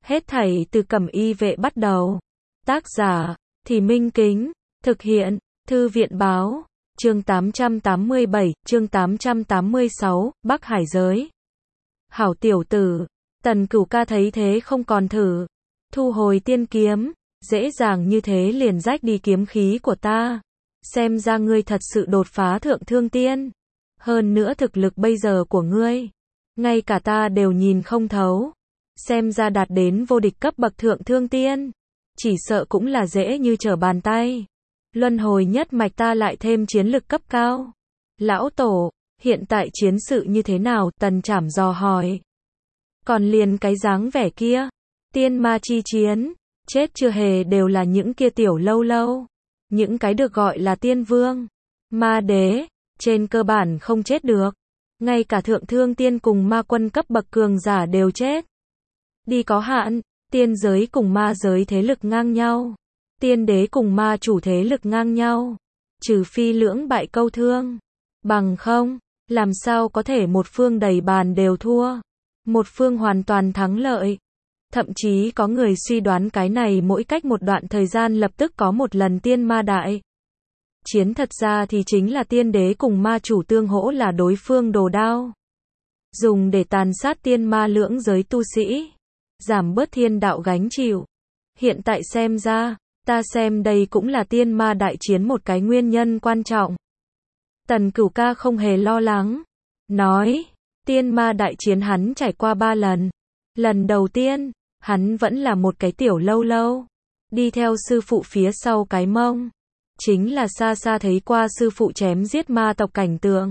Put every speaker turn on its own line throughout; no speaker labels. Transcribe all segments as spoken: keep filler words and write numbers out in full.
Hết thảy từ Cẩm Y Vệ bắt đầu. Tác giả, Thì Minh Kính. Thực hiện, Thư viện Báo. Chương tám trăm tám mươi bảy, chương tám trăm tám mươi sáu, Bắc Hải Giới. Hảo tiểu tử, Tần Cửu Ca thấy thế không còn thử. Thu hồi tiên kiếm, dễ dàng như thế liền rách đi kiếm khí của ta. Xem ra ngươi thật sự đột phá thượng thương tiên. Hơn nữa thực lực bây giờ của ngươi, ngay cả ta đều nhìn không thấu. Xem ra đạt đến vô địch cấp bậc thượng thương tiên, chỉ sợ cũng là dễ như trở bàn tay. Luân hồi nhất mạch ta lại thêm chiến lực cấp cao. Lão tổ, hiện tại chiến sự như thế nào? Tần Trảm dò hỏi. Còn liền cái dáng vẻ kia, tiên ma chi chiến, chết chưa hề đều là những kia tiểu lâu lâu. Những cái được gọi là tiên vương, ma đế, trên cơ bản không chết được. Ngay cả thượng thương tiên cùng ma quân cấp bậc cường giả đều chết. Đi có hạn, tiên giới cùng ma giới thế lực ngang nhau. Tiên đế cùng ma chủ thế lực ngang nhau. Trừ phi lưỡng bại câu thương. Bằng không, làm sao có thể một phương đầy bàn đều thua. Một phương hoàn toàn thắng lợi. Thậm chí có người suy đoán cái này mỗi cách một đoạn thời gian lập tức có một lần tiên ma đại chiến, thật ra thì chính là tiên đế cùng ma chủ tương hỗ là đối phương đồ đao. Dùng để tàn sát tiên ma lưỡng giới tu sĩ. Giảm bớt thiên đạo gánh chịu. Hiện tại xem ra, ta xem đây cũng là tiên ma đại chiến một cái nguyên nhân quan trọng. Tần Cửu Ca không hề lo lắng. Nói, tiên ma đại chiến hắn trải qua ba lần. Lần đầu tiên, hắn vẫn là một cái tiểu lâu lâu. Đi theo sư phụ phía sau cái mông. Chính là xa xa thấy qua sư phụ chém giết ma tộc cảnh tượng.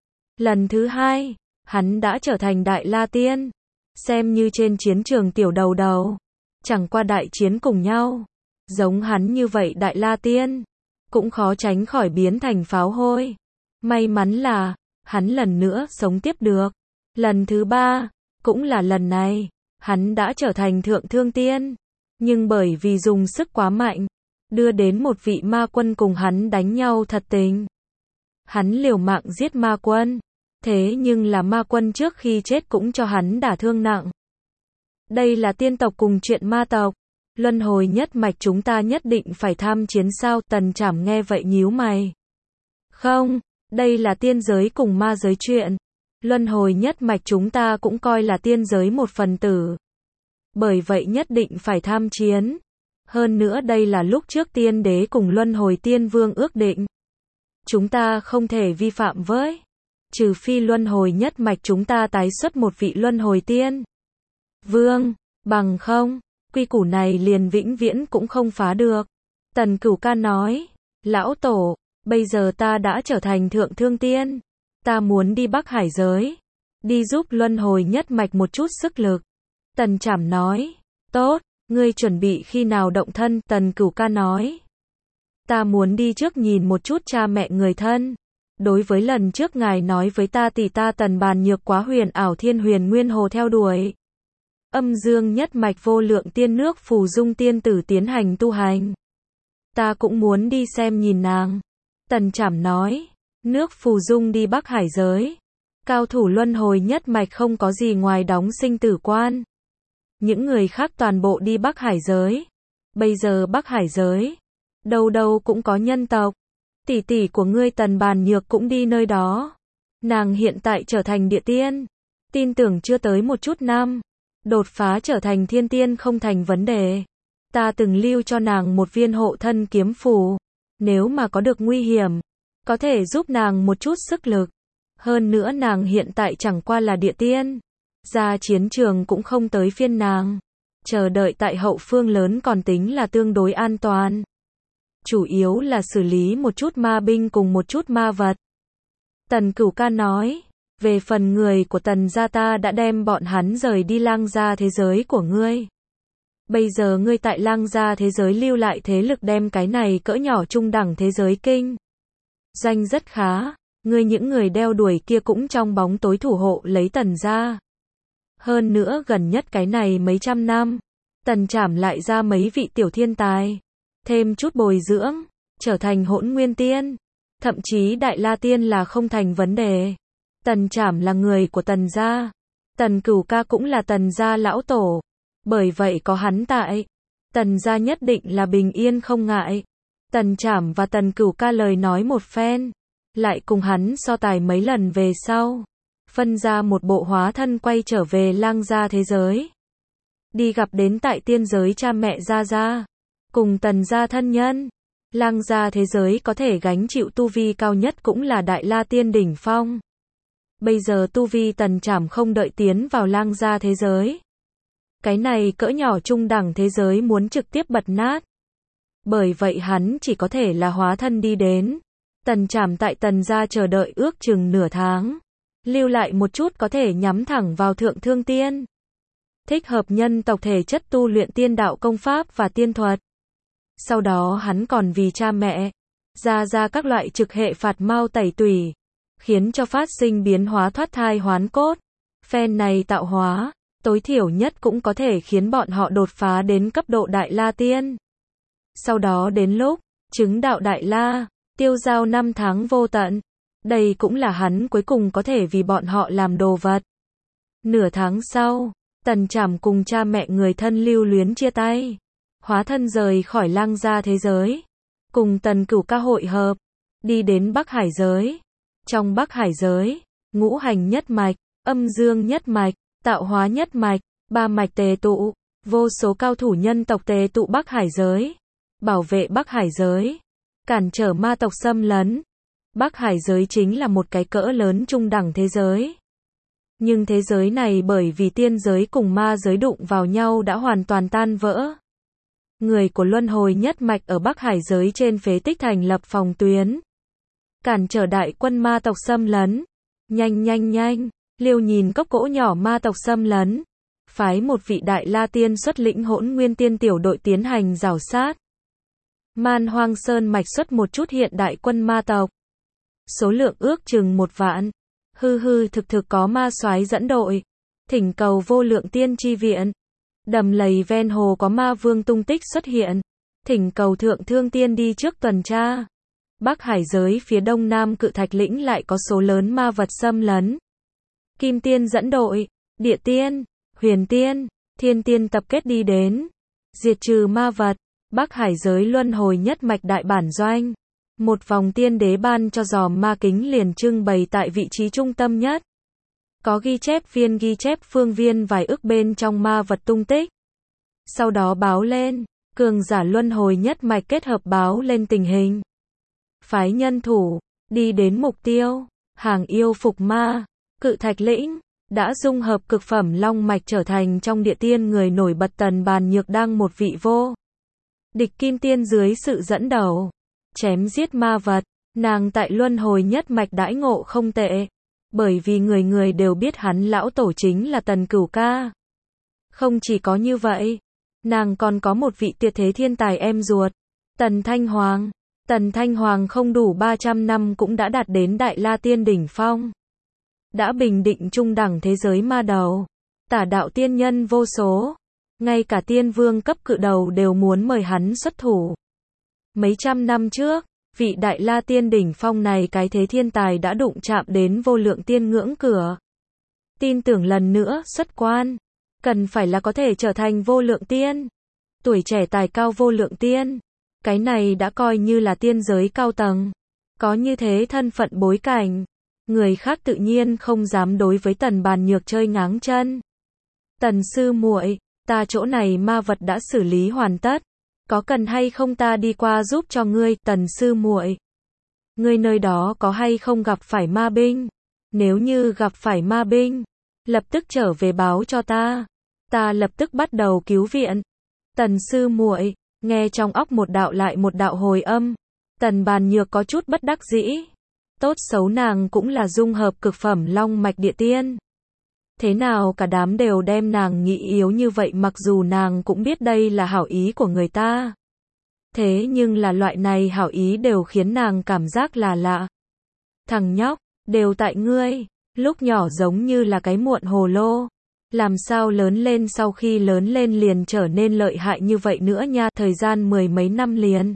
Lần thứ hai, hắn đã trở thành đại la tiên. Xem như trên chiến trường tiểu đầu đầu. Chẳng qua đại chiến cùng nhau. Giống hắn như vậy đại la tiên, cũng khó tránh khỏi biến thành pháo hôi. May mắn là, hắn lần nữa sống tiếp được. Lần thứ ba, cũng là lần này, hắn đã trở thành thượng thương tiên. Nhưng bởi vì dùng sức quá mạnh, đưa đến một vị ma quân cùng hắn đánh nhau thật tình. Hắn liều mạng giết ma quân. Thế nhưng là ma quân trước khi chết cũng cho hắn đả thương nặng. Đây là tiên tộc cùng chuyện ma tộc. Luân hồi nhất mạch chúng ta nhất định phải tham chiến sao? Tần Trảm nghe vậy nhíu mày. Không, đây là tiên giới cùng ma giới chuyện. Luân hồi nhất mạch chúng ta cũng coi là tiên giới một phần tử. Bởi vậy nhất định phải tham chiến. Hơn nữa đây là lúc trước tiên đế cùng luân hồi tiên vương ước định. Chúng ta không thể vi phạm với. Trừ phi luân hồi nhất mạch chúng ta tái xuất một vị luân hồi tiên vương. Bằng không, quy củ này liền vĩnh viễn cũng không phá được. Tần Cửu Ca nói. Lão tổ, bây giờ ta đã trở thành thượng thương tiên. Ta muốn đi Bắc Hải giới. Đi giúp luân hồi nhất mạch một chút sức lực. Tần Trảm nói. Tốt, ngươi chuẩn bị khi nào động thân? Tần Cửu Ca nói. Ta muốn đi trước nhìn một chút cha mẹ người thân. Đối với lần trước ngài nói với ta tỷ ta Tần Bàn Nhược quá huyền ảo thiên huyền nguyên hồ theo đuổi. Âm dương nhất mạch vô lượng tiên nước phù dung tiên tử tiến hành tu hành. Ta cũng muốn đi xem nhìn nàng. Tần Trảm nói. Nước phù dung đi Bắc Hải giới. Cao thủ luân hồi nhất mạch không có gì ngoài đóng sinh tử quan. Những người khác toàn bộ đi Bắc Hải giới. Bây giờ Bắc Hải giới, đâu đâu cũng có nhân tộc. Tỷ tỷ của ngươi Tần Bàn Nhược cũng đi nơi đó. Nàng hiện tại trở thành địa tiên. Tin tưởng chưa tới một chút năm, đột phá trở thành thiên tiên không thành vấn đề. Ta từng lưu cho nàng một viên hộ thân kiếm phù. Nếu mà có được nguy hiểm, có thể giúp nàng một chút sức lực. Hơn nữa nàng hiện tại chẳng qua là địa tiên. Ra chiến trường cũng không tới phiên nàng. Chờ đợi tại hậu phương lớn còn tính là tương đối an toàn. Chủ yếu là xử lý một chút ma binh cùng một chút ma vật. Tần Cửu Ca nói. Về phần người của Tần gia ta đã đem bọn hắn rời đi lang gia thế giới của ngươi. Bây giờ ngươi tại lang gia thế giới lưu lại thế lực đem cái này cỡ nhỏ trung đẳng thế giới kinh doanh rất khá. Ngươi những người đeo đuổi kia cũng trong bóng tối thủ hộ lấy Tần gia. Hơn nữa gần nhất cái này mấy trăm năm, Tần Trảm lại ra mấy vị tiểu thiên tài. Thêm chút bồi dưỡng, trở thành hỗn nguyên tiên. Thậm chí đại la tiên là không thành vấn đề. Tần Trảm là người của Tần gia. Tần Cửu Ca cũng là Tần gia lão tổ. Bởi vậy có hắn tại, Tần gia nhất định là bình yên không ngại. Tần Trảm và Tần Cửu Ca lời nói một phen, lại cùng hắn so tài mấy lần về sau, phân ra một bộ hóa thân quay trở về Lang gia thế giới. Đi gặp đến tại tiên giới cha mẹ Gia Gia, cùng Tần gia thân nhân. Lang gia thế giới có thể gánh chịu tu vi cao nhất cũng là Đại La Tiên đỉnh phong. Bây giờ tu vi Tần Trảm không đợi tiến vào Lang gia thế giới. Cái này cỡ nhỏ trung đẳng thế giới muốn trực tiếp bật nát. Bởi vậy hắn chỉ có thể là hóa thân đi đến. Tần Trảm tại Tần gia chờ đợi ước chừng nửa tháng. Lưu lại một chút có thể nhắm thẳng vào Thượng Thương Tiên. Thích hợp nhân tộc thể chất tu luyện tiên đạo công pháp và tiên thuật. Sau đó hắn còn vì cha mẹ, Gia Gia các loại trực hệ phạt mao tẩy tủy, khiến cho phát sinh biến hóa thoát thai hoán cốt. Phen này tạo hóa, tối thiểu nhất cũng có thể khiến bọn họ đột phá đến cấp độ Đại La Tiên. Sau đó đến lúc chứng đạo Đại La, tiêu giao năm tháng vô tận. Đây cũng là hắn cuối cùng có thể vì bọn họ làm đồ vật. Nửa tháng sau, Tần Trảm cùng cha mẹ người thân lưu luyến chia tay. Hóa thân rời khỏi Lang gia thế giới. Cùng Tần Cửu Ca hội hợp. Đi đến Bắc Hải giới. Trong Bắc Hải giới, ngũ hành nhất mạch, âm dương nhất mạch, tạo hóa nhất mạch, ba mạch tề tụ. Vô số cao thủ nhân tộc tề tụ Bắc Hải giới. Bảo vệ Bắc Hải giới. Cản trở ma tộc xâm lấn. Bắc Hải giới chính là một cái cỡ lớn trung đẳng thế giới. Nhưng thế giới này bởi vì tiên giới cùng ma giới đụng vào nhau đã hoàn toàn tan vỡ. Người của luân hồi nhất mạch ở Bắc Hải giới trên phế tích thành lập phòng tuyến. Cản trở đại quân ma tộc xâm lấn. Nhanh nhanh nhanh, Liêu nhìn cốc gỗ nhỏ ma tộc xâm lấn. Phái một vị Đại La Tiên xuất lĩnh Hỗn Nguyên Tiên tiểu đội tiến hành rảo sát. Man Hoang Sơn mạch xuất một chút hiện đại quân ma tộc. Số lượng ước chừng một vạn. Hư hư thực thực có ma soái dẫn đội. Thỉnh cầu vô lượng tiên chi viện. Đầm lầy ven hồ có ma vương tung tích xuất hiện. Thỉnh cầu Thượng Thương Tiên đi trước tuần tra. Bắc Hải giới phía đông nam Cự Thạch lĩnh lại có số lớn ma vật xâm lấn. Kim Tiên dẫn đội, Địa Tiên, Huyền Tiên, Thiên Tiên tập kết đi đến. Diệt trừ ma vật. Bắc Hải giới luân hồi nhất mạch đại bản doanh. Một vòng tiên đế ban cho giòm ma kính liền trưng bày tại vị trí trung tâm nhất. Có ghi chép viên ghi chép phương viên vài ức bên trong ma vật tung tích. Sau đó báo lên, cường giả luân hồi nhất mạch kết hợp báo lên tình hình. Phái nhân thủ, đi đến mục tiêu, hàng yêu phục ma, Cự Thạch lĩnh, đã dung hợp cực phẩm long mạch trở thành trong địa tiên người nổi bật Tần Bàn Nhược đang một vị vô địch kim tiên dưới sự dẫn đầu. Chém giết ma vật, nàng tại luân hồi nhất mạch đãi ngộ không tệ. Bởi vì người người đều biết hắn lão tổ chính là Tần Cửu Ca. Không chỉ có như vậy, nàng còn có một vị tuyệt thế thiên tài em ruột, Tần Thanh Hoàng. Tần Thanh Hoàng không đủ ba trăm năm cũng đã đạt đến Đại La Tiên đỉnh phong. Đã bình định trung đẳng thế giới ma đầu. Tả đạo tiên nhân vô số. Ngay cả tiên vương cấp cự đầu đều muốn mời hắn xuất thủ. Mấy trăm năm trước, vị Đại La Tiên đỉnh phong này cái thế thiên tài đã đụng chạm đến vô lượng tiên ngưỡng cửa. Tin tưởng lần nữa xuất quan, cần phải là có thể trở thành vô lượng tiên. Tuổi trẻ tài cao vô lượng tiên. Cái này đã coi như là tiên giới cao tầng. Có như thế thân phận bối cảnh. Người khác tự nhiên không dám đối với Tần Bàn Nhược chơi ngáng chân. Tần sư muội, ta chỗ này ma vật đã xử lý hoàn tất. Có cần hay không ta đi qua giúp cho ngươi, Tần sư muội? Ngươi nơi đó có hay không gặp phải ma binh? Nếu như gặp phải ma binh, lập tức trở về báo cho ta. Ta lập tức bắt đầu cứu viện. Tần sư muội, nghe trong óc một đạo lại một đạo hồi âm. Tần Bàn Nhược có chút bất đắc dĩ. Tốt xấu nàng cũng là dung hợp cực phẩm long mạch địa tiên. Thế nào cả đám đều đem nàng nghĩ yếu như vậy, mặc dù nàng cũng biết đây là hảo ý của người ta. Thế nhưng là loại này hảo ý đều khiến nàng cảm giác là lạ. Thằng nhóc, đều tại ngươi, lúc nhỏ giống như là cái muộn hồ lô. Làm sao lớn lên sau khi lớn lên liền trở nên lợi hại như vậy nữa nha, thời gian mười mấy năm liền.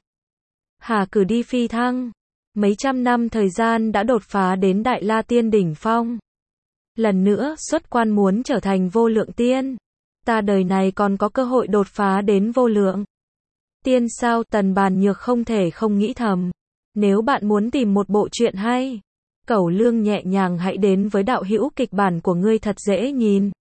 Hà cử đi phi thăng. Mấy trăm năm thời gian đã đột phá đến Đại La Tiên đỉnh phong. Lần nữa xuất quan muốn trở thành vô lượng tiên. ta đời này còn có cơ hội đột phá đến vô lượng tiên sao? Tần Bàn Nhược không thể không nghĩ thầm. Nếu bạn muốn tìm một bộ truyện hay, Cẩu Lương nhẹ nhàng hãy đến với đạo hữu kịch bản của ngươi thật dễ nhìn.